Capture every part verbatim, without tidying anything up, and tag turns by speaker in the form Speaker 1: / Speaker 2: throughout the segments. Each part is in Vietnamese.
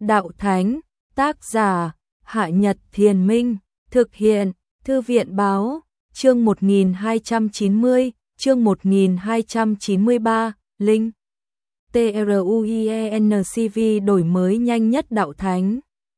Speaker 1: Đạo Thánh, tác giả, Hạ Nhật Thiền Minh, thực hiện, Thư viện Báo, chương một nghìn hai trăm chín mươi, chương một nghìn hai trăm chín mươi ba, Linh. TRUIENCV đổi mới nhanh nhất Đạo Thánh.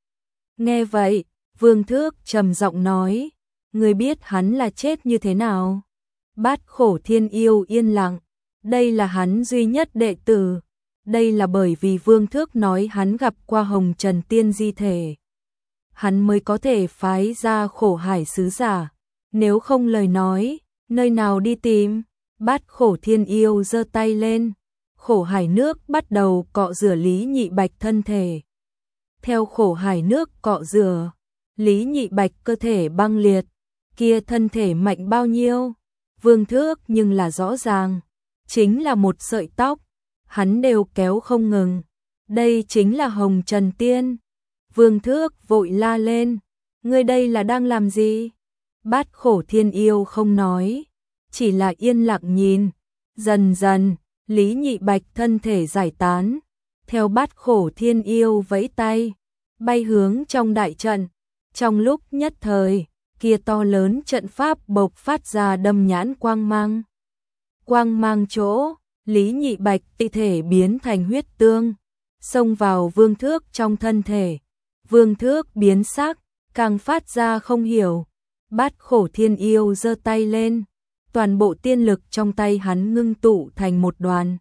Speaker 1: Nghe vậy, Vương Thước trầm giọng nói, người biết hắn là chết như thế nào? Bát Khổ Thiên Yêu yên lặng, đây là hắn duy nhất đệ tử. Đây là bởi vì Vương Thước nói hắn gặp qua Hồng Trần Tiên di thể, hắn mới có thể phái ra Khổ Hải sứ giả. Nếu không lời nói, nơi nào đi tìm? Bát Khổ Thiên Yêu giơ tay lên, Khổ Hải nước bắt đầu cọ rửa Lý Nhị Bạch thân thể. Theo Khổ Hải nước cọ rửa, Lý Nhị Bạch cơ thể băng liệt, kia thân thể mạnh bao nhiêu? Vương Thước nhưng là rõ ràng, chính là một sợi tóc, hắn đều kéo không ngừng. Đây chính là Hồng Trần Tiên. Vương Thước vội la lên, ngươi đây là đang làm gì? Bát Khổ Thiên Yêu không nói, chỉ là yên lặng nhìn. Dần dần, Lý Nhị Bạch thân thể giải tán, theo Bát Khổ Thiên Yêu vẫy tay, bay hướng trong đại trận. Trong lúc nhất thời, kia to lớn trận pháp bộc phát ra đâm nhãn quang mang. Quang mang chỗ, Lý Nhị Bạch thi thể biến thành huyết tương, xông vào Vương Thước trong thân thể. Vương Thước biến sắc, càng phát ra không hiểu. Bát Khổ Thiên Yêu giơ tay lên, toàn bộ tiên lực trong tay hắn ngưng tụ thành một đoàn.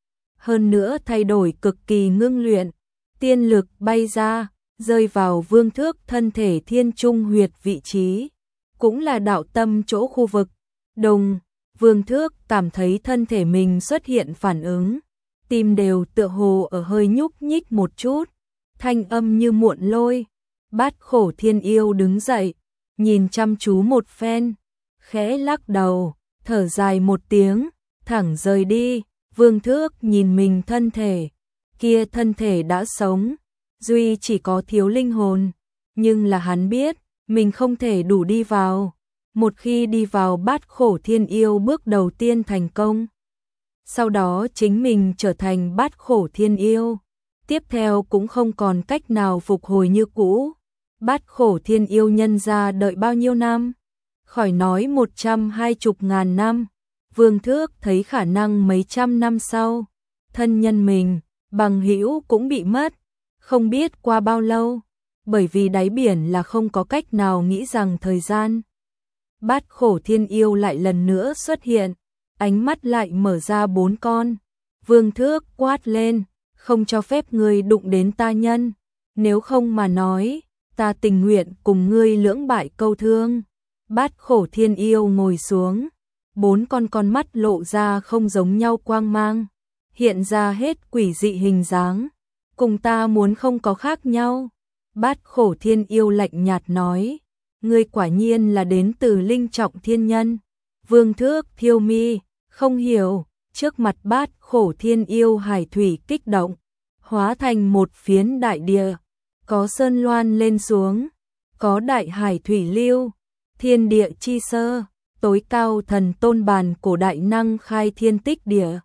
Speaker 1: Hơn nữa thay đổi cực kỳ ngưng luyện, tiên lực bay ra, rơi vào Vương Thước thân thể thiên trung huyệt vị trí, cũng là đạo tâm chỗ khu vực. Đồng, Vương Thước cảm thấy thân thể mình xuất hiện phản ứng, tim đều tựa hồ ở hơi nhúc nhích một chút, thanh âm như muộn lôi. Bát Khổ Thiên Yêu đứng dậy, nhìn chăm chú một phen, khẽ lắc đầu, thở dài một tiếng, thẳng rời đi. Vương Thước nhìn mình thân thể, kia thân thể đã sống, duy chỉ có thiếu linh hồn, nhưng là hắn biết, mình không thể đủ đi vào. Một khi đi vào Bát Khổ Thiên Yêu bước đầu tiên thành công, sau đó chính mình trở thành Bát Khổ Thiên Yêu, tiếp theo cũng không còn cách nào phục hồi như cũ. Bát Khổ Thiên Yêu nhân ra đợi bao nhiêu năm? Khỏi nói một trăm hai chục ngàn năm, Vương Thước thấy khả năng mấy trăm năm sau, thân nhân mình, bằng hữu cũng bị mất, không biết qua bao lâu, bởi vì đáy biển là không có cách nào nghĩ rằng thời gian. Bát Khổ Thiên Yêu lại lần nữa xuất hiện, ánh mắt lại mở ra bốn con. Vương Thước quát lên, không cho phép ngươi đụng đến ta nhân, nếu không mà nói, ta tình nguyện cùng ngươi lưỡng bại câu thương. Bát Khổ Thiên Yêu ngồi xuống, bốn con con mắt lộ ra không giống nhau quang mang, hiện ra hết quỷ dị hình dáng, cùng ta muốn không có khác nhau. Bát Khổ Thiên Yêu lạnh nhạt nói, ngươi quả nhiên là đến từ Linh Trọng Thiên Nhân. Vương Thước thiêu mi, không hiểu, trước mặt Bát Khổ Thiên Yêu hải thủy kích động, hóa thành một phiến đại địa, có sơn loan lên xuống, có đại hải thủy lưu, thiên địa chi sơ, tối cao thần tôn bàn cổ đại năng khai thiên tích địa.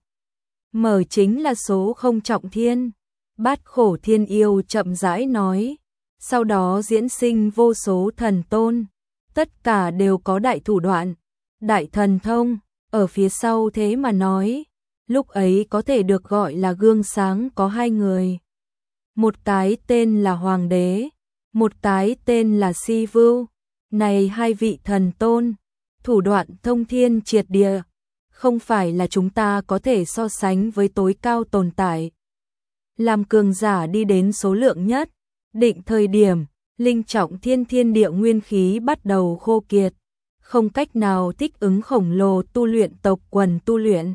Speaker 1: Mở chính là số không trọng thiên. Bát Khổ Thiên Yêu chậm rãi nói, sau đó diễn sinh vô số thần tôn, tất cả đều có đại thủ đoạn, đại thần thông, ở phía sau thế mà nói, lúc ấy có thể được gọi là gương sáng có hai người. Một cái tên là Hoàng đế, một cái tên là Si Vưu. Này hai vị thần tôn, thủ đoạn thông thiên triệt địa, không phải là chúng ta có thể so sánh với tối cao tồn tại. Làm cường giả đi đến số lượng nhất, định thời điểm, Linh Trọng Thiên thiên địa nguyên khí bắt đầu khô kiệt, không cách nào thích ứng khổng lồ tu luyện tộc quần tu luyện.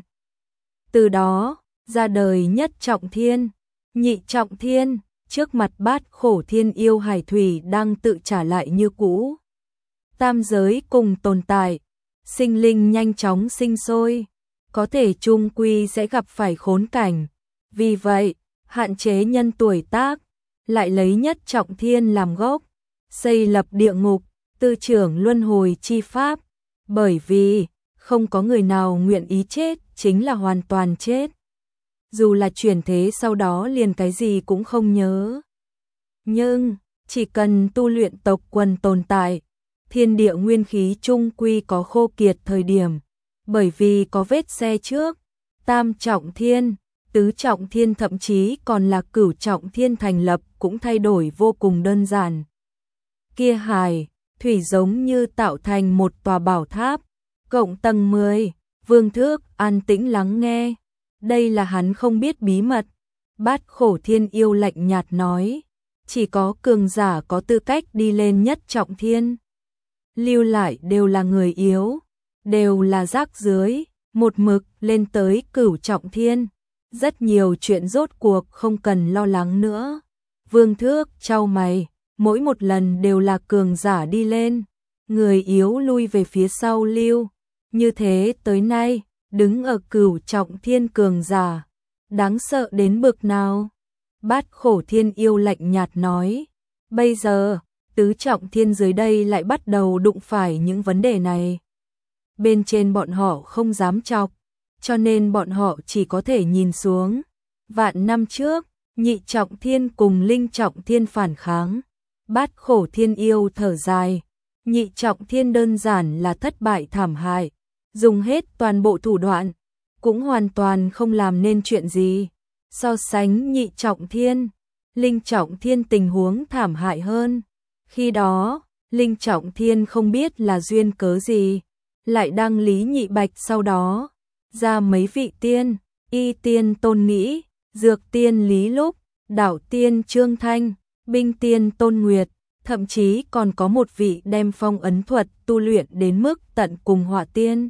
Speaker 1: Từ đó, ra đời nhất trọng thiên, nhị trọng thiên, trước mặt Bát Khổ Thiên Yêu hải thủy đang tự trả lại như cũ. Tam giới cùng tồn tại, sinh linh nhanh chóng sinh sôi, có thể chung quy sẽ gặp phải khốn cảnh. Vì vậy, hạn chế nhân tuổi tác, lại lấy nhất trọng thiên làm gốc, xây lập địa ngục, tư trưởng luân hồi chi pháp, bởi vì không có người nào nguyện ý chết, chính là hoàn toàn chết. Dù là chuyển thế sau đó liền cái gì cũng không nhớ. Nhưng, chỉ cần tu luyện tộc quần tồn tại, thiên địa nguyên khí chung quy có khô kiệt thời điểm, bởi vì có vết xe trước, tam trọng thiên, tứ trọng thiên thậm chí còn là cửu trọng thiên thành lập cũng thay đổi vô cùng đơn giản. Kia hải, thủy giống như tạo thành một tòa bảo tháp, cộng tầng mười, Vương Thước an tĩnh lắng nghe, đây là hắn không biết bí mật. Bát Khổ Thiên Yêu lạnh nhạt nói, chỉ có cường giả có tư cách đi lên nhất trọng thiên. Lưu lại đều là người yếu, đều là rác rưới, một mực lên tới cửu trọng thiên. Rất nhiều chuyện rốt cuộc không cần lo lắng nữa. Vương Thước chau mày, mỗi một lần đều là cường giả đi lên, người yếu lui về phía sau lưu. Như thế tới nay, đứng ở cửu trọng thiên cường giả, đáng sợ đến bực nào? Bát Khổ Thiên Yêu lạnh nhạt nói, bây giờ, tứ trọng thiên dưới đây lại bắt đầu đụng phải những vấn đề này. Bên trên bọn họ không dám chọc, cho nên bọn họ chỉ có thể nhìn xuống. Vạn năm trước, nhị trọng thiên cùng linh trọng thiên phản kháng. Bát Khổ Thiên Yêu thở dài, nhị trọng thiên đơn giản là thất bại thảm hại, dùng hết toàn bộ thủ đoạn, cũng hoàn toàn không làm nên chuyện gì. So sánh nhị trọng thiên, linh trọng thiên tình huống thảm hại hơn. Khi đó, linh trọng thiên không biết là duyên cớ gì, lại đăng Lý Nhị Bạch sau đó, ra mấy vị tiên, y tiên Tôn Nghĩ, dược tiên Lý Lúc, đảo tiên Trương Thanh, binh tiên Tôn Nguyệt, thậm chí còn có một vị đem phong ấn thuật tu luyện đến mức tận cùng hỏa tiên.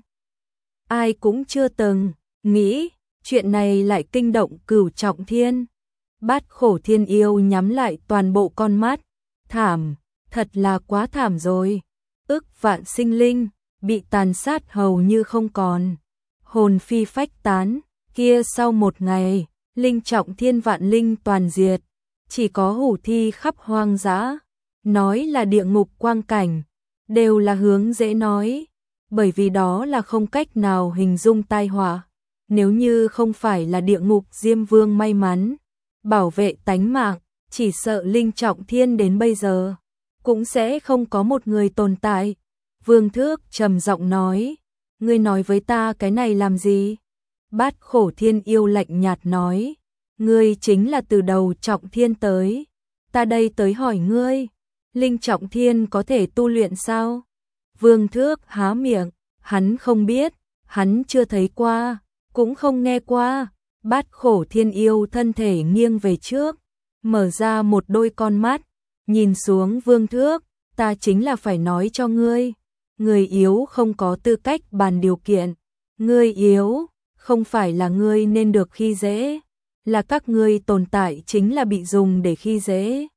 Speaker 1: Ai cũng chưa từng nghĩ, chuyện này lại kinh động cửu trọng thiên. Bát Khổ Thiên Yêu nhắm lại toàn bộ con mắt, thảm, thật là quá thảm rồi. Ức vạn sinh linh, bị tàn sát hầu như không còn, hồn phi phách tán, kia sau một ngày, linh trọng thiên vạn linh toàn diệt, chỉ có hủ thi khắp hoang dã, nói là địa ngục quang cảnh, đều là hướng dễ nói, bởi vì đó là không cách nào hình dung tai họa. Nếu như không phải là địa ngục Diêm Vương may mắn bảo vệ tánh mạng, chỉ sợ linh trọng thiên đến bây giờ cũng sẽ không có một người tồn tại. Vương Thước trầm giọng nói, ngươi nói với ta cái này làm gì? Bát Khổ Thiên Yêu lạnh nhạt nói, ngươi chính là từ đầu trọng thiên tới, ta đây tới hỏi ngươi, linh trọng thiên có thể tu luyện sao? Vương Thước há miệng, hắn không biết, hắn chưa thấy qua, cũng không nghe qua. Bát Khổ Thiên Yêu thân thể nghiêng về trước, mở ra một đôi con mắt, nhìn xuống Vương Thước, ta chính là phải nói cho ngươi, người yếu không có tư cách bàn điều kiện, ngươi yếu, không phải là ngươi nên được khi dễ, là các ngươi tồn tại chính là bị dùng để khi dễ.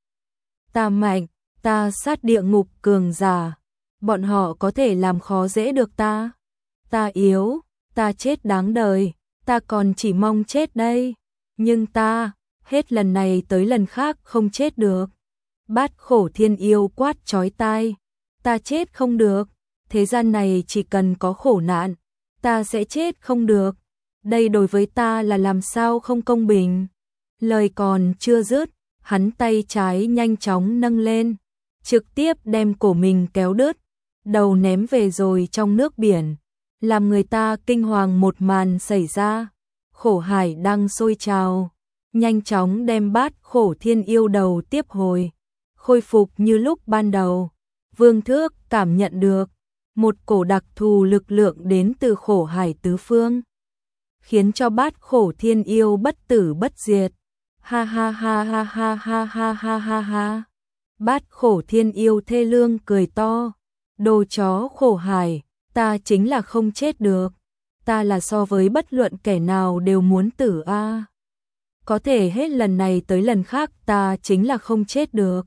Speaker 1: Ta mạnh, ta sát địa ngục cường giả, bọn họ có thể làm khó dễ được ta. Ta yếu, ta chết đáng đời, ta còn chỉ mong chết đây, nhưng ta, hết lần này tới lần khác không chết được. Bát Khổ Thiên Yêu quát chói tai, ta chết không được, thế gian này chỉ cần có khổ nạn, ta sẽ chết không được, đây đối với ta là làm sao không công bình. Lời còn chưa dứt, hắn tay trái nhanh chóng nâng lên, trực tiếp đem cổ mình kéo đứt, đầu ném về rồi trong nước biển, làm người ta kinh hoàng một màn xảy ra. Khổ hải đang sôi trào, nhanh chóng đem Bát Khổ Thiên Yêu đầu tiếp hồi, khôi phục như lúc ban đầu. Vương Thước cảm nhận được một cổ đặc thù lực lượng đến từ khổ hải tứ phương, khiến cho Bát Khổ Thiên Yêu bất tử bất diệt. Ha ha ha ha ha ha ha ha ha ha. Bát Khổ Thiên Yêu thê lương cười to, đồ chó khổ hải, ta chính là không chết được, ta là so với bất luận kẻ nào đều muốn tử a. À. Có thể hết lần này tới lần khác ta chính là không chết được.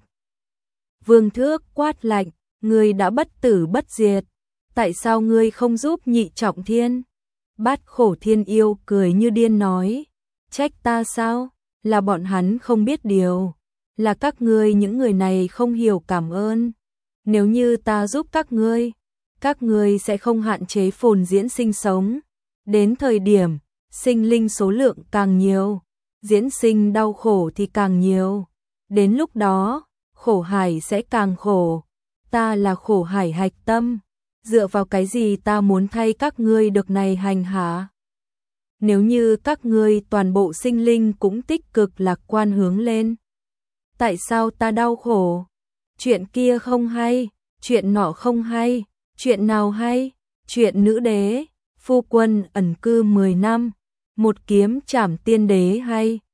Speaker 1: Vương Thước quát lạnh, ngươi đã bất tử bất diệt, tại sao ngươi không giúp nhị trọng thiên? Bát Khổ Thiên Yêu cười như điên nói, trách ta sao? Là bọn hắn không biết điều, là các ngươi những người này không hiểu cảm ơn. Nếu như ta giúp các ngươi, các ngươi sẽ không hạn chế phồn diễn sinh sống. Đến thời điểm, sinh linh số lượng càng nhiều, diễn sinh đau khổ thì càng nhiều. Đến lúc đó, khổ hải sẽ càng khổ. Ta là khổ hải hạch tâm, dựa vào cái gì ta muốn thay các ngươi được này hành hả? Nếu như các ngươi toàn bộ sinh linh cũng tích cực lạc quan hướng lên, tại sao ta đau khổ? Chuyện kia không hay, chuyện nọ không hay, chuyện nào hay? Chuyện nữ đế, phu quân ẩn cư mười năm, một kiếm trảm tiên đế hay?